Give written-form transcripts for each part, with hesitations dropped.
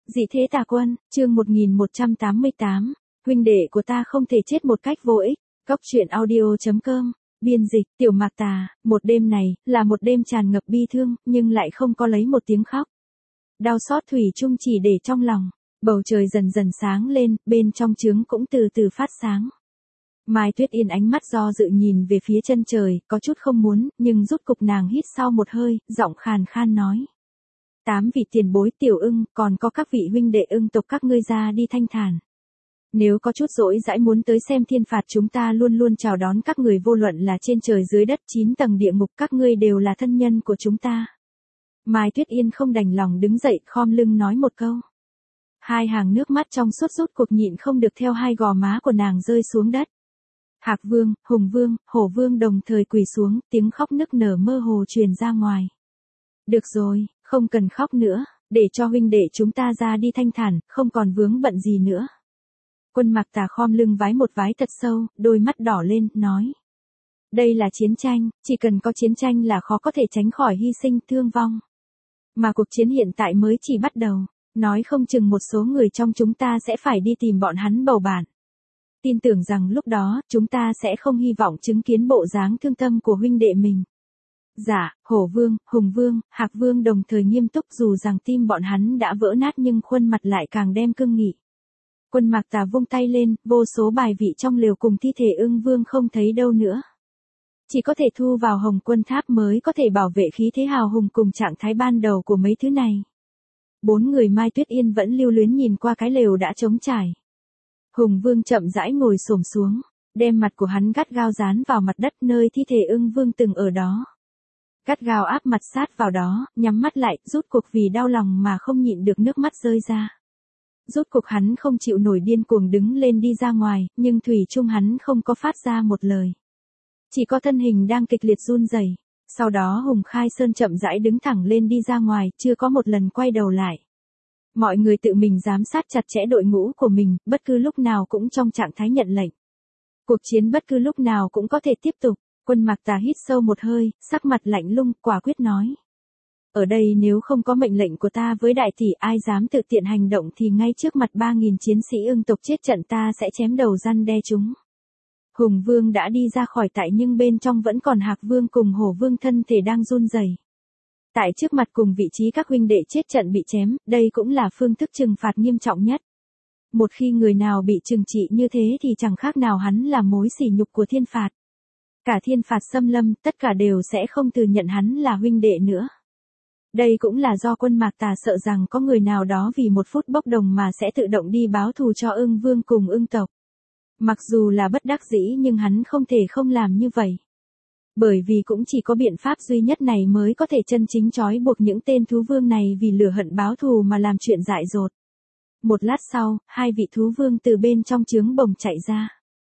Dị thế tà quân, chương 1188, huynh đệ của ta không thể chết một cách vô ích. Cóc truyện audio.com, biên dịch, Tiểu Mạc Tà. Một đêm này, là một đêm tràn ngập bi thương, nhưng lại không có lấy một tiếng khóc. Đau xót thủy chung chỉ để trong lòng. Bầu trời dần dần sáng lên, bên trong trướng cũng từ từ phát sáng. Mai Tuyết Yên ánh mắt do dự nhìn về phía chân trời, có chút không muốn, nhưng rút cục nàng hít sau một hơi, giọng khàn khan nói. 8 vị tiền bối Tiểu Ưng, còn có các vị huynh đệ Ưng tộc các ngươi ra đi thanh thản. Nếu có chút rỗi rãi muốn tới xem thiên phạt, chúng ta luôn luôn chào đón các người, vô luận là trên trời dưới đất 9 tầng địa ngục, các ngươi đều là thân nhân của chúng ta. Mai Tuyết Yên không đành lòng đứng dậy, khom lưng nói một câu. Hai hàng nước mắt trong suốt rút cuộc nhịn không được theo hai gò má của nàng rơi xuống đất. Hạc Vương, Hùng Vương, Hổ Vương đồng thời quỳ xuống, tiếng khóc nức nở mơ hồ truyền ra ngoài. Được rồi, không cần khóc nữa, để cho huynh đệ chúng ta ra đi thanh thản, không còn vướng bận gì nữa. Quân Mạc Tà khom lưng vái một vái thật sâu, đôi mắt đỏ lên, nói. Đây là chiến tranh, chỉ cần có chiến tranh là khó có thể tránh khỏi hy sinh, thương vong. Mà cuộc chiến hiện tại mới chỉ bắt đầu, nói không chừng một số người trong chúng ta sẽ phải đi tìm bọn hắn bầu bạn. Tin tưởng rằng lúc đó, chúng ta sẽ không hy vọng chứng kiến bộ dáng thương tâm của huynh đệ mình. Dạ, Hổ Vương, Hùng Vương, Hạc Vương đồng thời nghiêm túc, dù rằng tim bọn hắn đã vỡ nát nhưng khuôn mặt lại càng đem cương nghị. Quân Mạc Tà vung tay lên, vô số bài vị trong lều cùng thi thể Ưng Vương không thấy đâu nữa. Chỉ có thể thu vào Hồng Quân Tháp mới có thể bảo vệ khí thế hào hùng cùng trạng thái ban đầu của mấy thứ này. 4 người Mai Tuyết Yên vẫn lưu luyến nhìn qua cái lều đã trống trải. Hùng Vương chậm rãi ngồi xổm xuống, đem mặt của hắn gắt gao dán vào mặt đất nơi thi thể Ưng Vương từng ở đó. Gắt gao áp mặt sát vào đó, nhắm mắt lại, rút cuộc vì đau lòng mà không nhịn được nước mắt rơi ra. Rút cuộc hắn không chịu nổi, điên cuồng đứng lên đi ra ngoài, nhưng thủy chung hắn không có phát ra một lời. Chỉ có thân hình đang kịch liệt run rẩy. Sau đó Hùng Khai Sơn chậm rãi đứng thẳng lên đi ra ngoài, chưa có một lần quay đầu lại. Mọi người tự mình giám sát chặt chẽ đội ngũ của mình, bất cứ lúc nào cũng trong trạng thái nhận lệnh. Cuộc chiến bất cứ lúc nào cũng có thể tiếp tục. Quân Mạc Tà hít sâu một hơi, sắc mặt lạnh lùng, quả quyết nói. Ở đây nếu không có mệnh lệnh của ta với đại tỷ, ai dám tự tiện hành động thì ngay trước mặt 3.000 chiến sĩ Ưng tộc chết trận ta sẽ chém đầu răn đe chúng. Hùng Vương đã đi ra khỏi tại nhưng bên trong vẫn còn Hạc Vương cùng Hổ Vương thân thể đang run rẩy. Tại trước mặt cùng vị trí các huynh đệ chết trận bị chém, đây cũng là phương thức trừng phạt nghiêm trọng nhất. Một khi người nào bị trừng trị như thế thì chẳng khác nào hắn là mối sỉ nhục của thiên phạt. Cả thiên phạt xâm lâm, tất cả đều sẽ không từ nhận hắn là huynh đệ nữa. Đây cũng là do Quân Mạc Tà sợ rằng có người nào đó vì một phút bốc đồng mà sẽ tự động đi báo thù cho Ưng Vương cùng Ưng tộc. Mặc dù là bất đắc dĩ nhưng hắn không thể không làm như vậy. Bởi vì cũng chỉ có biện pháp duy nhất này mới có thể chân chính trói buộc những tên thú vương này vì lửa hận báo thù mà làm chuyện dại dột. Một lát sau, 2 vị thú vương từ bên trong trướng bồng chạy ra.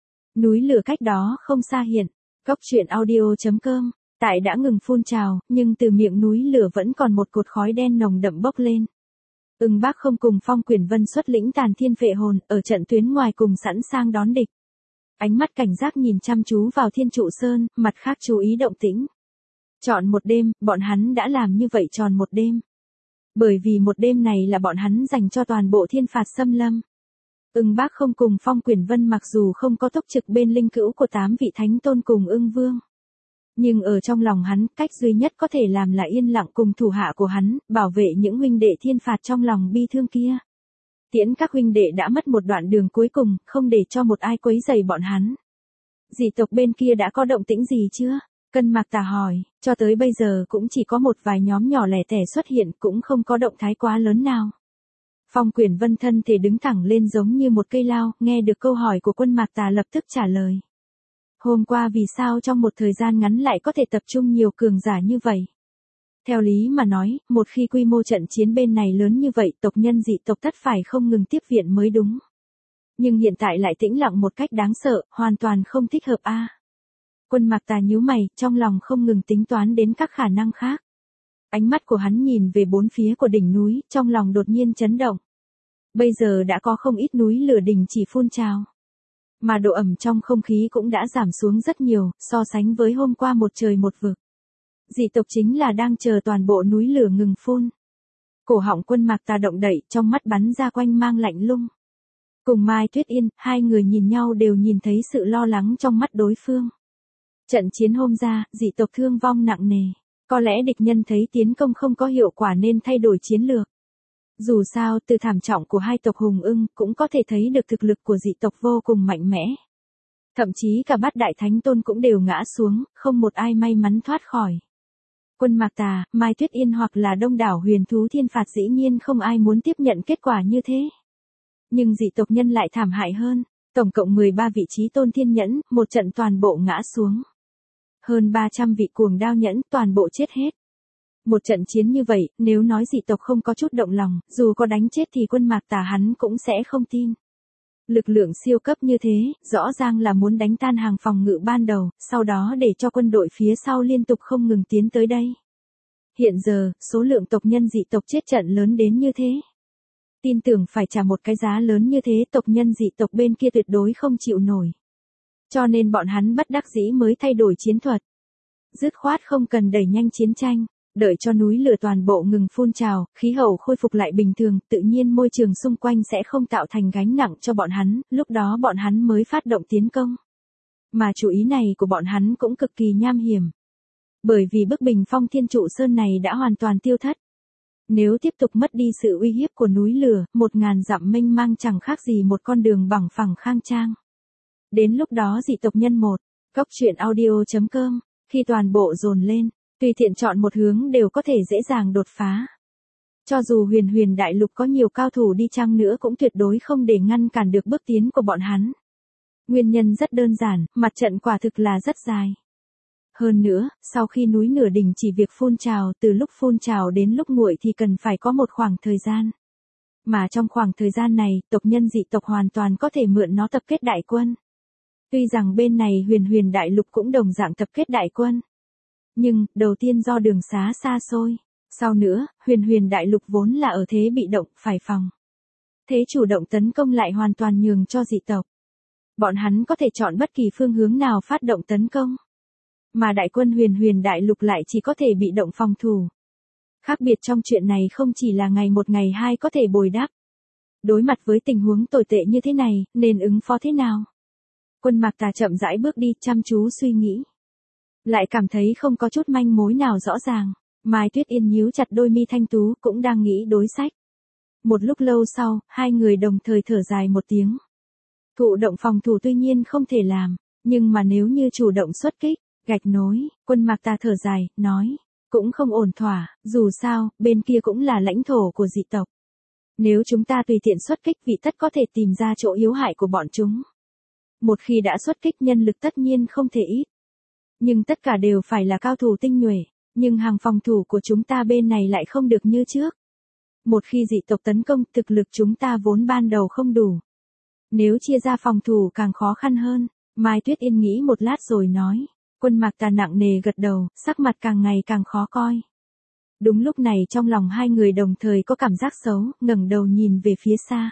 Núi lửa cách đó không xa hiện. Cóc truyện audio.com, tại đã ngừng phun trào, nhưng từ miệng núi lửa vẫn còn một cột khói đen nồng đậm bốc lên. Ưng Bác Không cùng Phong Quyển Vân xuất lĩnh Tàn Thiên Phệ Hồn, ở trận tuyến ngoài cùng sẵn sàng đón địch. Ánh mắt cảnh giác nhìn chăm chú vào Thiên Trụ Sơn, mặt khác chú ý động tĩnh. Chọn một đêm, bọn hắn đã làm như vậy tròn một đêm. Bởi vì một đêm này là bọn hắn dành cho toàn bộ thiên phạt xâm lâm. Ưng Bác Không cùng Phong Quyển Vân mặc dù không có túc trực bên linh cữu của 8 vị thánh tôn cùng Ưng Vương. Nhưng ở trong lòng hắn, cách duy nhất có thể làm là yên lặng cùng thủ hạ của hắn, bảo vệ những huynh đệ thiên phạt trong lòng bi thương kia. Tiễn các huynh đệ đã mất một đoạn đường cuối cùng, không để cho một ai quấy rầy bọn hắn. Dị tộc bên kia đã có động tĩnh gì chưa? Quân Mạc Tà hỏi, cho tới bây giờ cũng chỉ có một vài nhóm nhỏ lẻ tẻ xuất hiện, cũng không có động thái quá lớn nào. Phong Quyển Vân thân thể đứng thẳng lên giống như một cây lao, nghe được câu hỏi của Quân Mạc Tà lập tức trả lời. Hôm qua vì sao trong một thời gian ngắn lại có thể tập trung nhiều cường giả như vậy? Theo lý mà nói, một khi quy mô trận chiến bên này lớn như vậy, tộc nhân dị tộc tất phải không ngừng tiếp viện mới đúng. Nhưng hiện tại lại tĩnh lặng một cách đáng sợ, hoàn toàn không thích hợp a. Quân Mạc Tà nhíu mày, trong lòng không ngừng tính toán đến các khả năng khác. Ánh mắt của hắn nhìn về bốn phía của đỉnh núi, trong lòng đột nhiên chấn động. Bây giờ đã có không ít núi lửa đỉnh chỉ phun trào. Mà độ ẩm trong không khí cũng đã giảm xuống rất nhiều, so sánh với hôm qua một trời một vực. Dị tộc chính là đang chờ toàn bộ núi lửa ngừng phun. Cổ họng Quân Mạc Tà động đậy, trong mắt bắn ra quanh mang lạnh lùng. Cùng Mai Tuyết Yên, hai người nhìn nhau đều nhìn thấy sự lo lắng trong mắt đối phương. Trận chiến hôm ra, dị tộc thương vong nặng nề. Có lẽ địch nhân thấy tiến công không có hiệu quả nên thay đổi chiến lược. Dù sao, từ thảm trọng của hai tộc hùng ưng cũng có thể thấy được thực lực của dị tộc vô cùng mạnh mẽ. Thậm chí cả Bát Đại Thánh Tôn cũng đều ngã xuống, không một ai may mắn thoát khỏi. Quân Mạc Tà, Mai Tuyết Yên hoặc là đông đảo huyền thú thiên phạt dĩ nhiên không ai muốn tiếp nhận kết quả như thế. Nhưng dị tộc nhân lại thảm hại hơn, tổng cộng 13 vị trí tôn thiên nhẫn, một trận toàn bộ ngã xuống. Hơn 300 vị cuồng đao nhẫn, toàn bộ chết hết. Một trận chiến như vậy, nếu nói dị tộc không có chút động lòng, dù có đánh chết thì Quân Mạc Tà hắn cũng sẽ không tin. Lực lượng siêu cấp như thế, rõ ràng là muốn đánh tan hàng phòng ngự ban đầu, sau đó để cho quân đội phía sau liên tục không ngừng tiến tới đây. Hiện giờ, số lượng tộc nhân dị tộc chết trận lớn đến như thế. Tin tưởng phải trả một cái giá lớn như thế, tộc nhân dị tộc bên kia tuyệt đối không chịu nổi. Cho nên bọn hắn bất đắc dĩ mới thay đổi chiến thuật. Dứt khoát không cần đẩy nhanh chiến tranh, đợi cho núi lửa toàn bộ ngừng phun trào, khí hậu khôi phục lại bình thường, tự nhiên môi trường xung quanh sẽ không tạo thành gánh nặng cho bọn hắn, lúc đó bọn hắn mới phát động tiến công. Mà chủ ý này của bọn hắn cũng cực kỳ nham hiểm. Bởi vì bức bình phong Thiên Trụ Sơn này đã hoàn toàn tiêu thất. Nếu tiếp tục mất đi sự uy hiếp của núi lửa, 1000 dặm mênh mang chẳng khác gì một con đường bằng phẳng khang trang. Đến lúc đó dị tộc nhân một, goctruyện.audio.com, khi toàn bộ dồn lên, tùy tiện chọn một hướng đều có thể dễ dàng đột phá. Cho dù huyền đại lục có nhiều cao thủ đi chăng nữa cũng tuyệt đối không để ngăn cản được bước tiến của bọn hắn. Nguyên nhân rất đơn giản, mặt trận quả thực là rất dài. Hơn nữa, sau khi núi nửa đình chỉ việc phun trào, từ lúc phun trào đến lúc nguội thì cần phải có một khoảng thời gian. Mà trong khoảng thời gian này, tộc nhân dị tộc hoàn toàn có thể mượn nó tập kết đại quân. Tuy rằng bên này huyền đại lục cũng đồng dạng tập kết đại quân. Nhưng, đầu tiên do đường xá xa xôi. Sau nữa, huyền đại lục vốn là ở thế bị động, phải phòng. Thế chủ động tấn công lại hoàn toàn nhường cho dị tộc. Bọn hắn có thể chọn bất kỳ phương hướng nào phát động tấn công. Mà đại quân huyền đại lục lại chỉ có thể bị động phòng thủ. Khác biệt trong chuyện này không chỉ là ngày một ngày hai có thể bồi đắp. Đối mặt với tình huống tồi tệ như thế này, nên ứng phó thế nào? Quân Mạc Tà chậm rãi bước đi, chăm chú suy nghĩ. Lại cảm thấy không có chút manh mối nào rõ ràng. Mai Tuyết Yên nhíu chặt đôi mi thanh tú, cũng đang nghĩ đối sách. Một lúc lâu sau, hai người đồng thời thở dài một tiếng. Thụ động phòng thủ tuy nhiên không thể làm, nhưng mà nếu như chủ động xuất kích, gạch nối, Quân Mạc Tà thở dài, nói, cũng không ổn thỏa, dù sao, bên kia cũng là lãnh thổ của dị tộc. Nếu chúng ta tùy tiện xuất kích vị tất có thể tìm ra chỗ yếu hại của bọn chúng. Một khi đã xuất kích nhân lực tất nhiên không thể ít. Nhưng tất cả đều phải là cao thủ tinh nhuệ, nhưng hàng phòng thủ của chúng ta bên này lại không được như trước. Một khi dị tộc tấn công, thực lực chúng ta vốn ban đầu không đủ. Nếu chia ra phòng thủ càng khó khăn hơn, Mai Tuyết Yên nghĩ một lát rồi nói. Quân Mạc Tà nặng nề gật đầu, sắc mặt càng ngày càng khó coi. Đúng lúc này trong lòng hai người đồng thời có cảm giác xấu, ngẩng đầu nhìn về phía xa.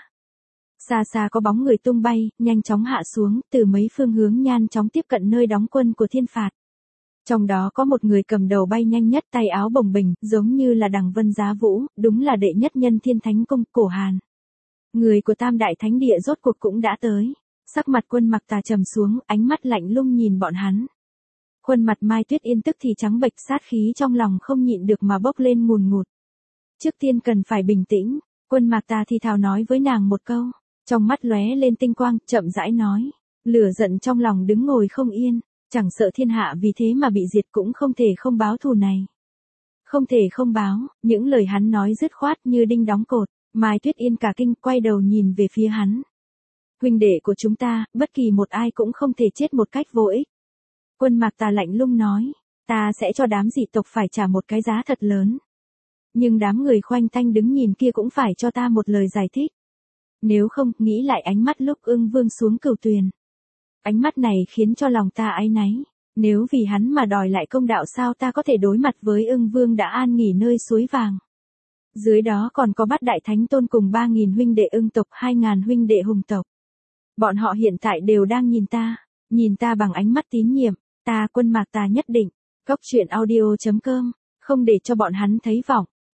Xa xa có bóng người tung bay, nhanh chóng hạ xuống, từ mấy phương hướng nhanh chóng tiếp cận nơi đóng quân của thiên phạt. Trong đó có một người cầm đầu bay nhanh nhất, tay áo bồng bềnh, giống như là đằng vân giá vũ, đúng là đệ nhất nhân Thiên Thánh Cung, Cổ Hàn. Người của Tam Đại Thánh Địa rốt cuộc cũng đã tới. Sắc mặt Quân Mạc Tà trầm xuống, ánh mắt lạnh lùng nhìn bọn hắn. Khuôn mặt Mai Tuyết Yên tức thì trắng bệch, sát khí trong lòng không nhịn được mà bốc lên ngùn ngụt. Trước tiên cần phải bình tĩnh, Quân Mạc Tà thì thào nói với nàng một câu, trong mắt lóe lên tinh quang, chậm rãi nói, lửa giận trong lòng đứng ngồi không yên, chẳng sợ thiên hạ vì thế mà bị diệt cũng không thể không báo thù này. Không thể không báo, những lời hắn nói dứt khoát như đinh đóng cột, Mai Tuyết Yên cả kinh quay đầu nhìn về phía hắn. Huynh đệ của chúng ta, bất kỳ một ai cũng không thể chết một cách vô ích. Quân Mạc Tà lạnh lùng nói, ta sẽ cho đám dị tộc phải trả một cái giá thật lớn. Nhưng đám người khoanh tay đứng nhìn kia cũng phải cho ta một lời giải thích. Nếu không, nghĩ lại ánh mắt lúc Ưng Vương xuống Cửu Tuyền. Ánh mắt này khiến cho lòng ta áy náy. Nếu vì hắn mà đòi lại công đạo sao ta có thể đối mặt với Ưng Vương đã an nghỉ nơi suối vàng. Dưới đó còn có Bát Đại Thánh Tôn cùng 3000 huynh đệ Ưng tộc, 2000 huynh đệ Hùng tộc. Bọn họ hiện tại đều đang nhìn ta bằng ánh mắt tín nhiệm. Ta Quân Mạc Tà nhất định, goctruyện.audio.com, không để cho bọn hắn thấy vọng.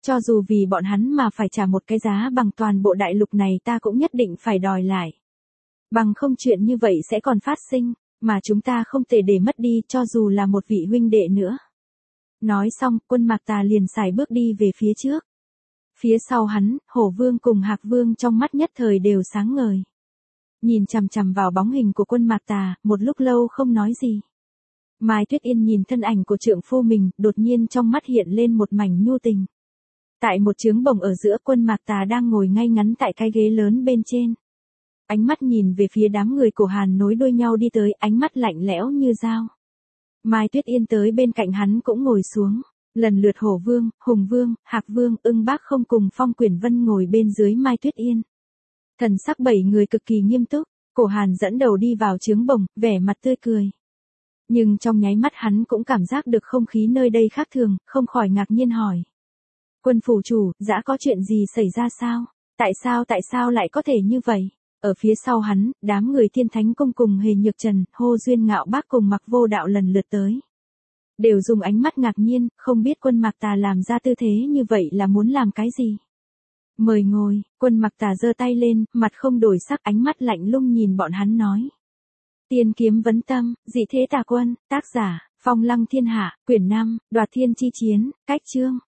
Cho dù vì bọn hắn mà phải trả một cái giá bằng toàn bộ đại lục này ta cũng nhất định phải đòi lại. Bằng không chuyện như vậy sẽ còn phát sinh, mà chúng ta không thể để mất đi cho dù là một vị huynh đệ nữa. Nói xong, Quân Mạc Tà liền sải bước đi về phía trước. Phía sau hắn, Hổ Vương cùng Hạc Vương trong mắt nhất thời đều sáng ngời. Nhìn chằm chằm vào bóng hình của Quân Mạc Tà, một lúc lâu không nói gì. Mai Tuyết Yên nhìn thân ảnh của trượng phu mình, đột nhiên trong mắt hiện lên một mảnh nhu tình. Tại một trướng bồng ở giữa, Quân Mạc Tà đang ngồi ngay ngắn tại cái ghế lớn bên trên. Ánh mắt nhìn về phía đám người của Hàn nối đuôi nhau đi tới, ánh mắt lạnh lẽo như dao. Mai Tuyết Yên tới bên cạnh hắn cũng ngồi xuống. Lần lượt Hổ Vương, Hùng Vương, Hạc Vương, Ưng Bác không cùng Phong Quyển Vân ngồi bên dưới Mai Tuyết Yên. Thần sắc 7 người cực kỳ nghiêm túc, Cổ Hàn dẫn đầu đi vào trướng bồng, vẻ mặt tươi cười. Nhưng trong nháy mắt hắn cũng cảm giác được không khí nơi đây khác thường, không khỏi ngạc nhiên hỏi. Quân phủ chủ, dã có chuyện gì xảy ra sao? Tại sao lại có thể như vậy? Ở phía sau hắn, đám người Thiên Thánh Cung cùng Hề Nhược Trần, Hô Duyên Ngạo Bác cùng Mặc Vô Đạo lần lượt tới. Đều dùng ánh mắt ngạc nhiên, không biết Quân Mạc Tà làm ra tư thế như vậy là muốn làm cái gì. Mời ngồi, Quân Mạc Tà giơ tay lên, mặt không đổi sắc, ánh mắt lạnh lùng nhìn bọn hắn nói. Tiên kiếm vấn tâm, dị thế tà quân, tác giả, Phong Lăng Thiên Hạ, quyển 5, Đoạt Thiên Chi Chiến, cách chương.